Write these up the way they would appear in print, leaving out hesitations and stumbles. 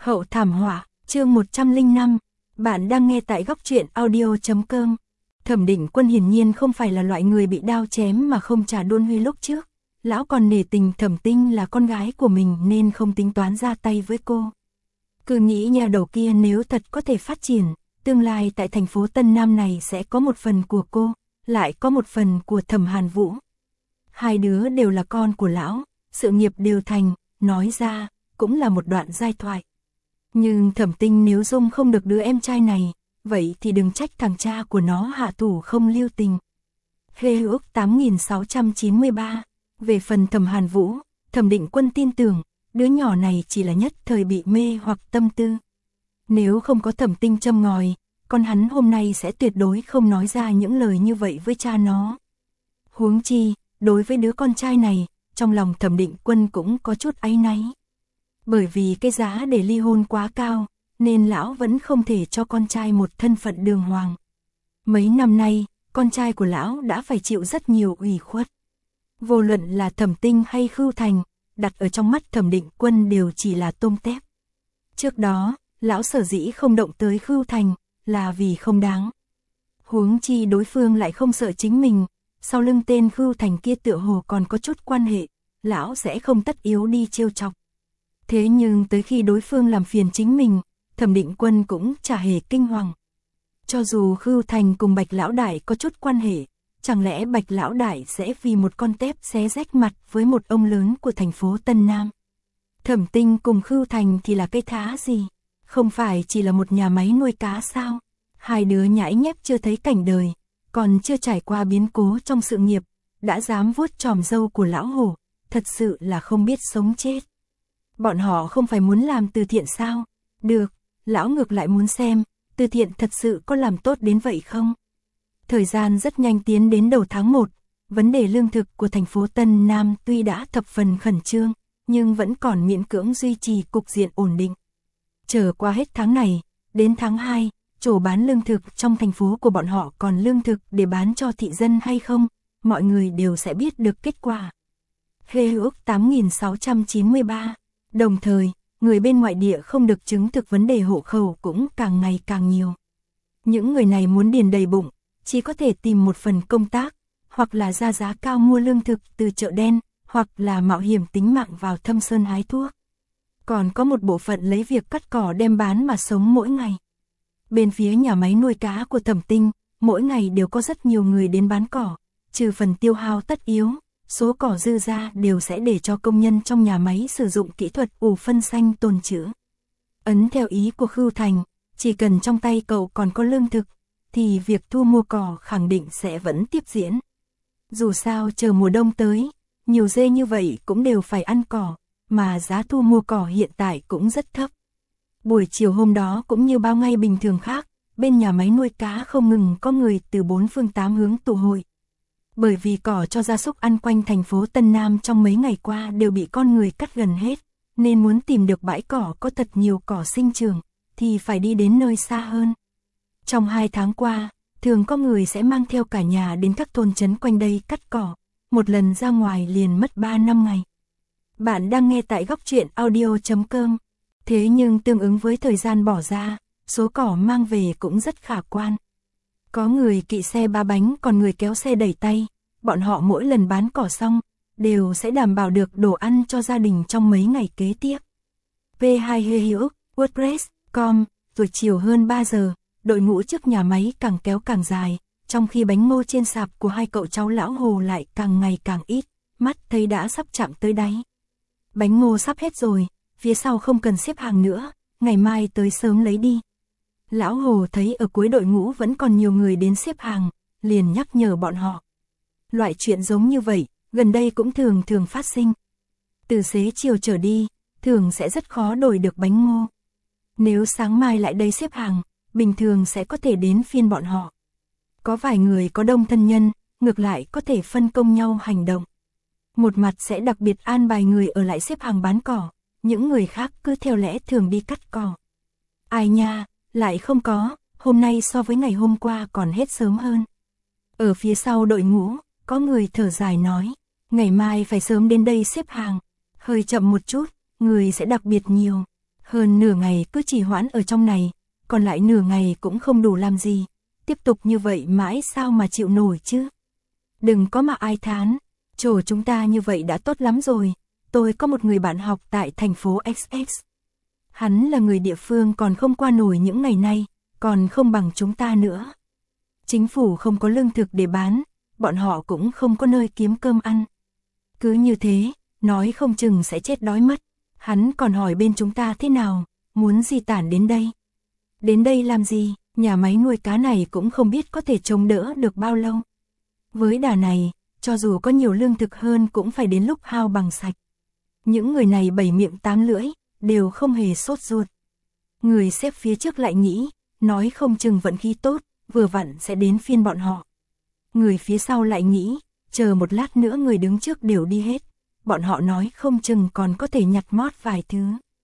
Hậu thảm họa, chương 105, bạn đang nghe tại góc truyện audio.com. Thẩm Định Quân hiển nhiên không phải là loại người bị đao chém mà không trả đôn huy lúc trước. Lão còn nể tình Thẩm Tinh là con gái của mình nên không tính toán ra tay với cô. Cứ nghĩ nhà đầu kia nếu thật có thể phát triển, tương lai tại thành phố Tân Nam này sẽ có một phần của cô, lại có một phần của Thẩm Hàn Vũ. Hai đứa đều là con của lão, sự nghiệp đều thành, nói ra, cũng là một đoạn giai thoại. Nhưng Thẩm Tinh nếu dung không được đứa em trai này, vậy thì đừng trách thằng cha của nó hạ thủ không lưu tình. Hê ước 8693. Về phần Thẩm Hàn Vũ, Thẩm Định Quân tin tưởng, đứa nhỏ này chỉ là nhất thời bị mê hoặc tâm tư. Nếu không có Thẩm Tinh châm ngòi, con hắn hôm nay sẽ tuyệt đối không nói ra những lời như vậy với cha nó. Huống chi, đối với đứa con trai này, trong lòng Thẩm Định Quân cũng có chút áy náy. Bởi vì cái giá để ly hôn quá cao, nên lão vẫn không thể cho con trai một thân phận đường hoàng. Mấy năm nay, con trai của lão đã phải chịu rất nhiều ủy khuất. Vô luận là Thẩm Tinh hay Khưu Thành, đặt ở trong mắt Thẩm Định Quân đều chỉ là tôm tép. Trước đó, lão sở dĩ không động tới Khưu Thành, là vì không đáng. Huống chi đối phương lại không sợ chính mình, sau lưng tên Khưu Thành kia tựa hồ còn có chút quan hệ, lão sẽ không tất yếu đi trêu chọc. Thế nhưng tới khi đối phương làm phiền chính mình, Thẩm Định Quân cũng chả hề kinh hoàng. Cho dù Khưu Thành cùng Bạch Lão Đại có chút quan hệ, chẳng lẽ Bạch Lão Đại sẽ vì một con tép xé rách mặt với một ông lớn của thành phố Tân Nam? Thẩm Tinh cùng Khưu Thành thì là cái thá gì? Không phải chỉ là một nhà máy nuôi cá sao? Hai đứa nhãi nhép chưa thấy cảnh đời, còn chưa trải qua biến cố trong sự nghiệp, đã dám vuốt chòm râu của lão hổ, thật sự là không biết sống chết. Bọn họ không phải muốn làm từ thiện sao? Được, lão ngược lại muốn xem, từ thiện thật sự có làm tốt đến vậy không? Thời gian rất nhanh tiến đến đầu tháng 1, vấn đề lương thực của thành phố Tân Nam tuy đã thập phần khẩn trương, nhưng vẫn còn miễn cưỡng duy trì cục diện ổn định. Chờ qua hết tháng này, đến tháng 2, chỗ bán lương thực trong thành phố của bọn họ còn lương thực để bán cho thị dân hay không, mọi người đều sẽ biết được kết quả. Hê ước 8693. Đồng thời, người bên ngoại địa không được chứng thực vấn đề hộ khẩu cũng càng ngày càng nhiều. Những người này muốn điền đầy bụng, chỉ có thể tìm một phần công tác, hoặc là ra giá cao mua lương thực từ chợ đen, hoặc là mạo hiểm tính mạng vào thâm sơn hái thuốc. Còn có một bộ phận lấy việc cắt cỏ đem bán mà sống mỗi ngày. Bên phía nhà máy nuôi cá của Thẩm Tinh, mỗi ngày đều có rất nhiều người đến bán cỏ, trừ phần tiêu hao tất yếu. Số cỏ dư ra đều sẽ để cho công nhân trong nhà máy sử dụng kỹ thuật ủ phân xanh tồn trữ. Ấn theo ý của Khưu Thành, chỉ cần trong tay cậu còn có lương thực, thì việc thu mua cỏ khẳng định sẽ vẫn tiếp diễn. Dù sao chờ mùa đông tới, nhiều dê như vậy cũng đều phải ăn cỏ, mà giá thu mua cỏ hiện tại cũng rất thấp. Buổi chiều hôm đó cũng như bao ngày bình thường khác, bên nhà máy nuôi cá không ngừng có người từ 4 phương 8 hướng tụ hội. Bởi vì cỏ cho gia súc ăn quanh thành phố Tân Nam trong mấy ngày qua đều bị con người cắt gần hết, nên muốn tìm được bãi cỏ có thật nhiều cỏ sinh trưởng, thì phải đi đến nơi xa hơn. Trong 2 tháng qua, thường có người sẽ mang theo cả nhà đến các thôn trấn quanh đây cắt cỏ, một lần ra ngoài liền mất 3-5 ngày. Bạn đang nghe tại góc truyện audio.com, thế nhưng tương ứng với thời gian bỏ ra, số cỏ mang về cũng rất khả quan. Có người kỵ xe 3 bánh còn người kéo xe đẩy tay, bọn họ mỗi lần bán cỏ xong, đều sẽ đảm bảo được đồ ăn cho gia đình trong mấy ngày kế tiếp. P2 Hữu, WordPress.com, rồi chiều hơn 3 giờ, đội ngũ trước nhà máy càng kéo càng dài, trong khi bánh ngô trên sạp của hai cậu cháu lão Hồ lại càng ngày càng ít, mắt thấy đã sắp chạm tới đáy. Bánh ngô sắp hết rồi, phía sau không cần xếp hàng nữa, ngày mai tới sớm lấy đi. Lão Hồ thấy ở cuối đội ngũ vẫn còn nhiều người đến xếp hàng, liền nhắc nhở bọn họ. Loại chuyện giống như vậy, gần đây cũng thường phát sinh. Từ xế chiều trở đi, thường sẽ rất khó đổi được bánh ngô. Nếu sáng mai lại đây xếp hàng, bình thường sẽ có thể đến phiên bọn họ. Có vài người có đông thân nhân, ngược lại có thể phân công nhau hành động. Một mặt sẽ đặc biệt an bài người ở lại xếp hàng bán cỏ, những người khác cứ theo lẽ thường đi cắt cỏ. Ai nha, lại không có, hôm nay so với ngày hôm qua còn hết sớm hơn. Ở phía sau đội ngũ, có người thở dài nói, ngày mai phải sớm đến đây xếp hàng, hơi chậm một chút, người sẽ đặc biệt nhiều. Hơn nửa ngày cứ trì hoãn ở trong này, còn lại nửa ngày cũng không đủ làm gì, tiếp tục như vậy mãi sao mà chịu nổi chứ. Đừng có mà ai thán, chỗ chúng ta như vậy đã tốt lắm rồi, tôi có một người bạn học tại thành phố XX. Hắn là người địa phương còn không qua nổi những ngày nay, còn không bằng chúng ta nữa. Chính phủ không có lương thực để bán, bọn họ cũng không có nơi kiếm cơm ăn. Cứ như thế, nói không chừng sẽ chết đói mất. Hắn còn hỏi bên chúng ta thế nào, muốn di tản đến đây. Đến đây làm gì, nhà máy nuôi cá này cũng không biết có thể chống đỡ được bao lâu. Với đà này, cho dù có nhiều lương thực hơn cũng phải đến lúc hao bằng sạch. Những người này bảy miệng tám lưỡi, đều không hề sốt ruột. Người xếp phía trước lại nghĩ, nói không chừng vận khí tốt, vừa vặn sẽ đến phiên bọn họ. Người phía sau lại nghĩ, chờ một lát nữa người đứng trước đều đi hết. Bọn họ nói không chừng còn có thể nhặt mót vài thứ.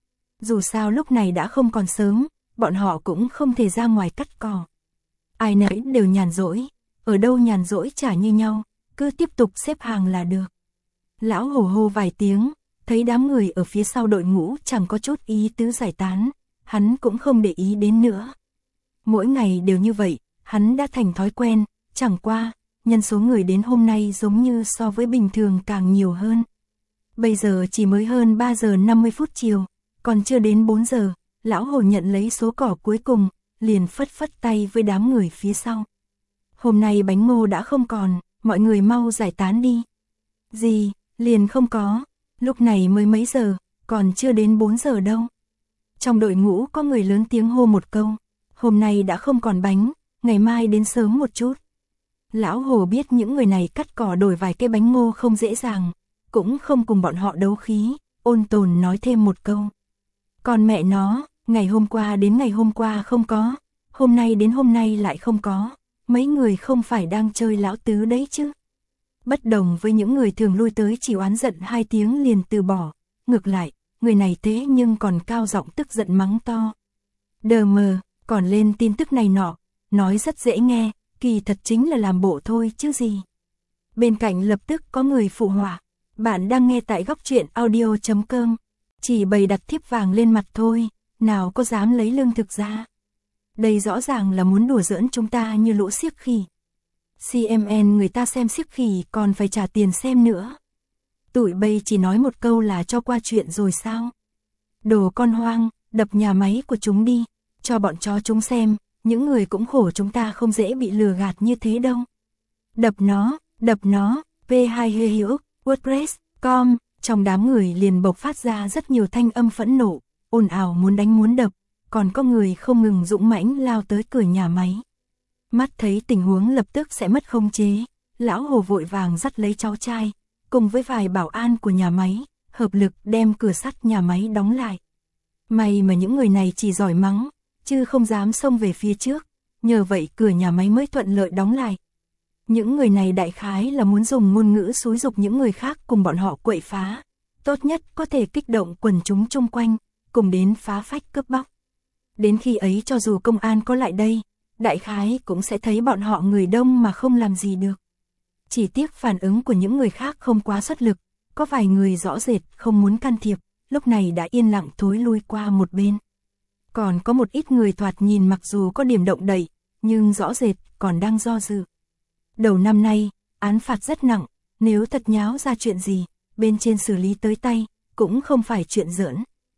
Dù sao lúc này đã không còn sớm, bọn họ cũng không thể ra ngoài cắt cỏ. Ai nấy đều nhàn rỗi, ở đâu nhàn rỗi chả như nhau, cứ tiếp tục xếp hàng là được. Lão hổ hô vài tiếng, thấy đám người ở phía sau đội ngũ chẳng có chút ý tứ giải tán, hắn cũng không để ý đến nữa. Mỗi ngày đều như vậy, hắn đã thành thói quen, chẳng qua, nhân số người đến hôm nay giống như so với bình thường càng nhiều hơn. Bây giờ chỉ mới hơn 3 giờ 50 phút chiều, còn chưa đến 4 giờ, lão hổ nhận lấy số cỏ cuối cùng, liền phất phất tay với đám người phía sau. Hôm nay bánh ngô đã không còn, mọi người mau giải tán đi. Gì, liền không có, lúc này mới mấy giờ, còn chưa đến 4 giờ đâu. Trong đội ngũ có người lớn tiếng hô một câu, hôm nay đã không còn bánh, ngày mai đến sớm một chút. Lão hổ biết những người này cắt cỏ đổi vài cái bánh ngô không dễ dàng, cũng không cùng bọn họ đấu khí, ôn tồn nói thêm một câu. Còn mẹ nó, ngày hôm qua đến ngày hôm qua không có, hôm nay đến hôm nay lại không có, mấy người không phải đang chơi lão tứ đấy chứ. Bất đồng với những người thường lui tới chỉ oán giận 2 tiếng liền từ bỏ, ngược lại, người này thế nhưng còn cao giọng tức giận mắng to. Đờ mờ, còn lên tin tức này nọ, nói rất dễ nghe, kỳ thật chính là làm bộ thôi chứ gì. Bên cạnh lập tức có người phụ họa, bạn đang nghe tại góc truyện audio.com, chỉ bày đặt thiếp vàng lên mặt thôi, nào có dám lấy lương thực ra. Đây rõ ràng là muốn đùa giỡn chúng ta như lũ xiếc khỉ. CMN người ta xem xiếc khỉ còn phải trả tiền xem nữa. Tụi bây chỉ nói một câu là cho qua chuyện rồi sao? Đồ con hoang, đập nhà máy của chúng đi, cho bọn chó chúng xem, những người cũng khổ chúng ta không dễ bị lừa gạt như thế đâu. Đập nó, P2 Hữu, WordPress.com, trong đám người liền bộc phát ra rất nhiều thanh âm phẫn nộ, ồn ào muốn đánh muốn đập, còn có người không ngừng dũng mãnh lao tới cửa nhà máy. Mắt thấy tình huống lập tức sẽ mất khống chế, lão hồ vội vàng dắt lấy cháu trai, cùng với vài bảo an của nhà máy, hợp lực đem cửa sắt nhà máy đóng lại. May mà những người này chỉ giỏi mắng, chứ không dám xông về phía trước, nhờ vậy cửa nhà máy mới thuận lợi đóng lại. Những người này đại khái là muốn dùng ngôn ngữ xúi giục những người khác cùng bọn họ quậy phá, tốt nhất có thể kích động quần chúng chung quanh, cùng đến phá phách cướp bóc. Đến khi ấy cho dù công an có lại đây, đại khái cũng sẽ thấy bọn họ người đông mà không làm gì được. Chỉ tiếc phản ứng của những người khác không quá xuất lực, có vài người rõ rệt không muốn can thiệp, lúc này đã yên lặng thối lui qua một bên. Còn có một ít người thoạt nhìn mặc dù có điểm động đậy, nhưng rõ rệt còn đang do dự. Đầu năm nay, án phạt rất nặng, nếu thật nháo ra chuyện gì, bên trên xử lý tới tay, cũng không phải chuyện giỡn.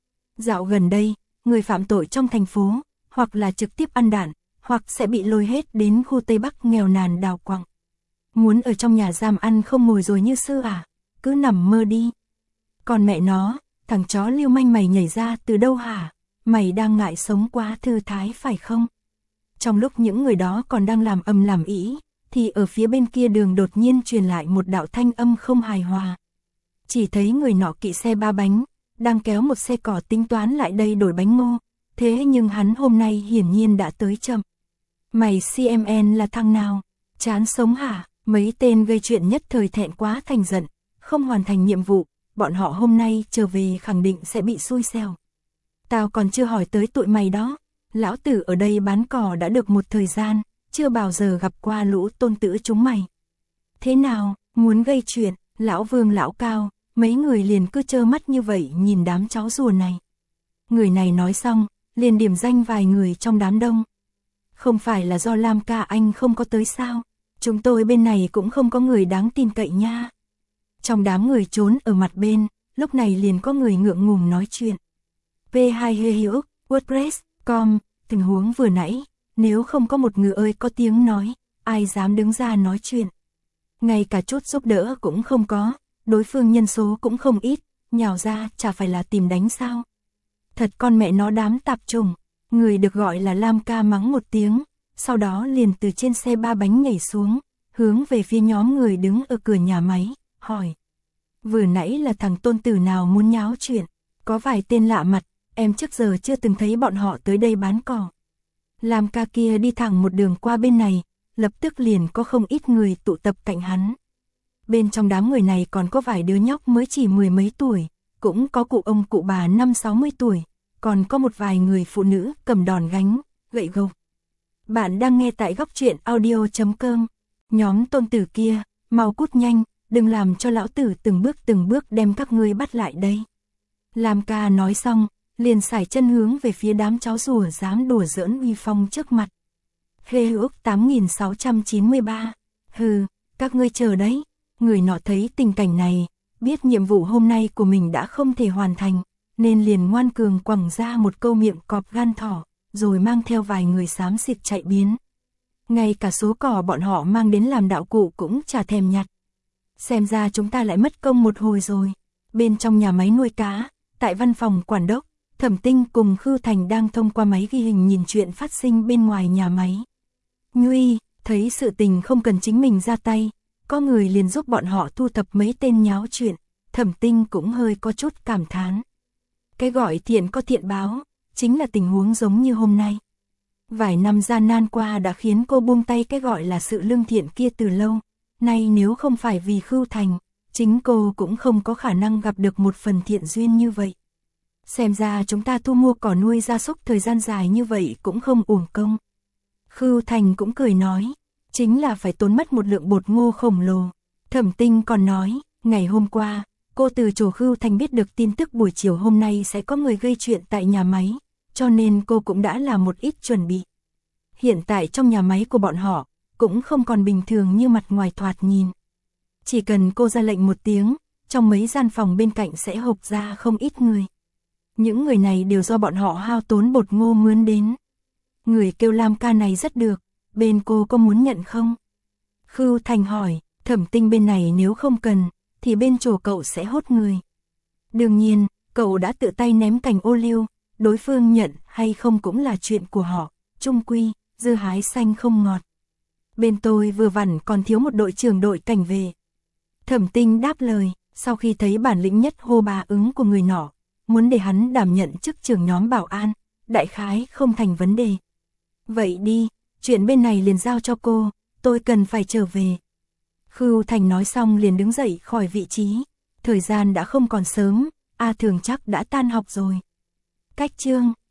Dạo gần đây, người phạm tội trong thành phố, hoặc là trực tiếp ăn đạn, hoặc sẽ bị lôi hết đến khu Tây Bắc nghèo nàn đào quặng. Muốn ở trong nhà giam ăn không ngồi rồi như xưa à, cứ nằm mơ đi. Còn mẹ nó, thằng chó lưu manh mày nhảy ra từ đâu hả, mày đang ngại sống quá thư thái phải không? Trong lúc những người đó còn đang làm ầm làm ĩ, thì ở phía bên kia đường đột nhiên truyền lại một đạo thanh âm không hài hòa. Chỉ thấy người nọ kỵ xe 3 bánh, đang kéo một xe cỏ tính toán lại đây đổi bánh ngô, thế nhưng hắn hôm nay hiển nhiên đã tới chậm. Mày CMN là thằng nào? Chán sống hả? Mấy tên gây chuyện nhất thời thẹn quá thành giận, không hoàn thành nhiệm vụ, bọn họ hôm nay trở về khẳng định sẽ bị xui xẻo. Tao còn chưa hỏi tới tụi mày đó, lão tử ở đây bán cỏ đã được một thời gian, chưa bao giờ gặp qua lũ tôn tử chúng mày. Thế nào, muốn gây chuyện, lão Vương lão Cao, mấy người liền cứ trơ mắt như vậy nhìn đám cháu rùa này. Người này nói xong, liền điểm danh vài người trong đám đông. Không phải là do Lam ca anh không có tới sao? Chúng tôi bên này cũng không có người đáng tin cậy nha. Trong đám người trốn ở mặt bên, lúc này liền có người ngượng ngùng nói chuyện. P2 Hữu, WordPress.com, tình huống vừa nãy, nếu không có một người ơi có tiếng nói, ai dám đứng ra nói chuyện. Ngay cả chút giúp đỡ cũng không có, đối phương nhân số cũng không ít, nhào ra chả phải là tìm đánh sao. Thật con mẹ nó đám tạp chủng, người được gọi là Lam ca mắng một tiếng, sau đó liền từ trên xe ba bánh nhảy xuống, hướng về phía nhóm người đứng ở cửa nhà máy, hỏi. Vừa nãy là thằng tôn tử nào muốn nháo chuyện, có vài tên lạ mặt, em trước giờ chưa từng thấy bọn họ tới đây bán cỏ. Lam ca kia đi thẳng một đường qua bên này, lập tức liền có không ít người tụ tập cạnh hắn. Bên trong đám người này còn có vài đứa nhóc mới chỉ mười mấy tuổi, cũng có cụ ông cụ bà 50-60 tuổi, còn có một vài người phụ nữ cầm đòn gánh, gậy gộc. Bạn đang nghe tại góc truyện audio.com. Nhóm tôn tử kia, mau cút nhanh, đừng làm cho lão tử từng bước đem các ngươi bắt lại đây. Lam ca nói xong, liền sải chân hướng về phía đám cháu rùa dám đùa giỡn uy phong trước mặt. Hê ước 8693. Hừ, các ngươi chờ đấy. Người nọ thấy tình cảnh này, biết nhiệm vụ hôm nay của mình đã không thể hoàn thành, nên liền ngoan cường quẳng ra một câu miệng cọp gan thỏ, rồi mang theo vài người xám xịt chạy biến. Ngay cả số cỏ bọn họ mang đến làm đạo cụ cũng chả thèm nhặt. Xem ra chúng ta lại mất công một hồi rồi. Bên trong nhà máy nuôi cá, tại văn phòng quản đốc, Thẩm Tinh cùng Khư Thành đang thông qua máy ghi hình nhìn chuyện phát sinh bên ngoài nhà máy. Nhuy, thấy sự tình không cần chính mình ra tay, có người liền giúp bọn họ thu thập mấy tên nháo chuyện, Thẩm Tinh cũng hơi có chút cảm thán. Cái gọi thiện có thiện báo, chính là tình huống giống như hôm nay. Vài năm gian nan qua đã khiến cô buông tay cái gọi là sự lương thiện kia từ lâu, nay nếu không phải vì Khư Thành, chính cô cũng không có khả năng gặp được một phần thiện duyên như vậy. Xem ra chúng ta thu mua cỏ nuôi gia súc thời gian dài như vậy cũng không uổng công. Khư Thành cũng cười nói, chính là phải tốn mất một lượng bột ngô khổng lồ. Thẩm Tinh còn nói, ngày hôm qua, cô từ chỗ Khư Thành biết được tin tức buổi chiều hôm nay sẽ có người gây chuyện tại nhà máy, cho nên cô cũng đã làm một ít chuẩn bị. Hiện tại trong nhà máy của bọn họ, cũng không còn bình thường như mặt ngoài thoạt nhìn. Chỉ cần cô ra lệnh một tiếng, trong mấy gian phòng bên cạnh sẽ hộc ra không ít người. Những người này đều do bọn họ hao tốn bột ngô mướn đến. Người kêu Lam ca này rất được, bên cô có muốn nhận không? Khư Thành hỏi, Thẩm Tinh bên này nếu không cần, thì bên chỗ cậu sẽ hốt người. Đương nhiên, cậu đã tự tay ném cành ô liu, đối phương nhận hay không cũng là chuyện của họ, chung quy, dưa hái xanh không ngọt. Bên tôi vừa vặn còn thiếu một đội trưởng đội cảnh về. Thẩm Tinh đáp lời, sau khi thấy bản lĩnh nhất hô ba ứng của người nọ, muốn để hắn đảm nhận chức trưởng nhóm bảo an, đại khái không thành vấn đề. Vậy đi, chuyện bên này liền giao cho cô, tôi cần phải trở về. Khư Thành nói xong liền đứng dậy khỏi vị trí, thời gian đã không còn sớm, A Thường chắc đã tan học rồi. Cách chương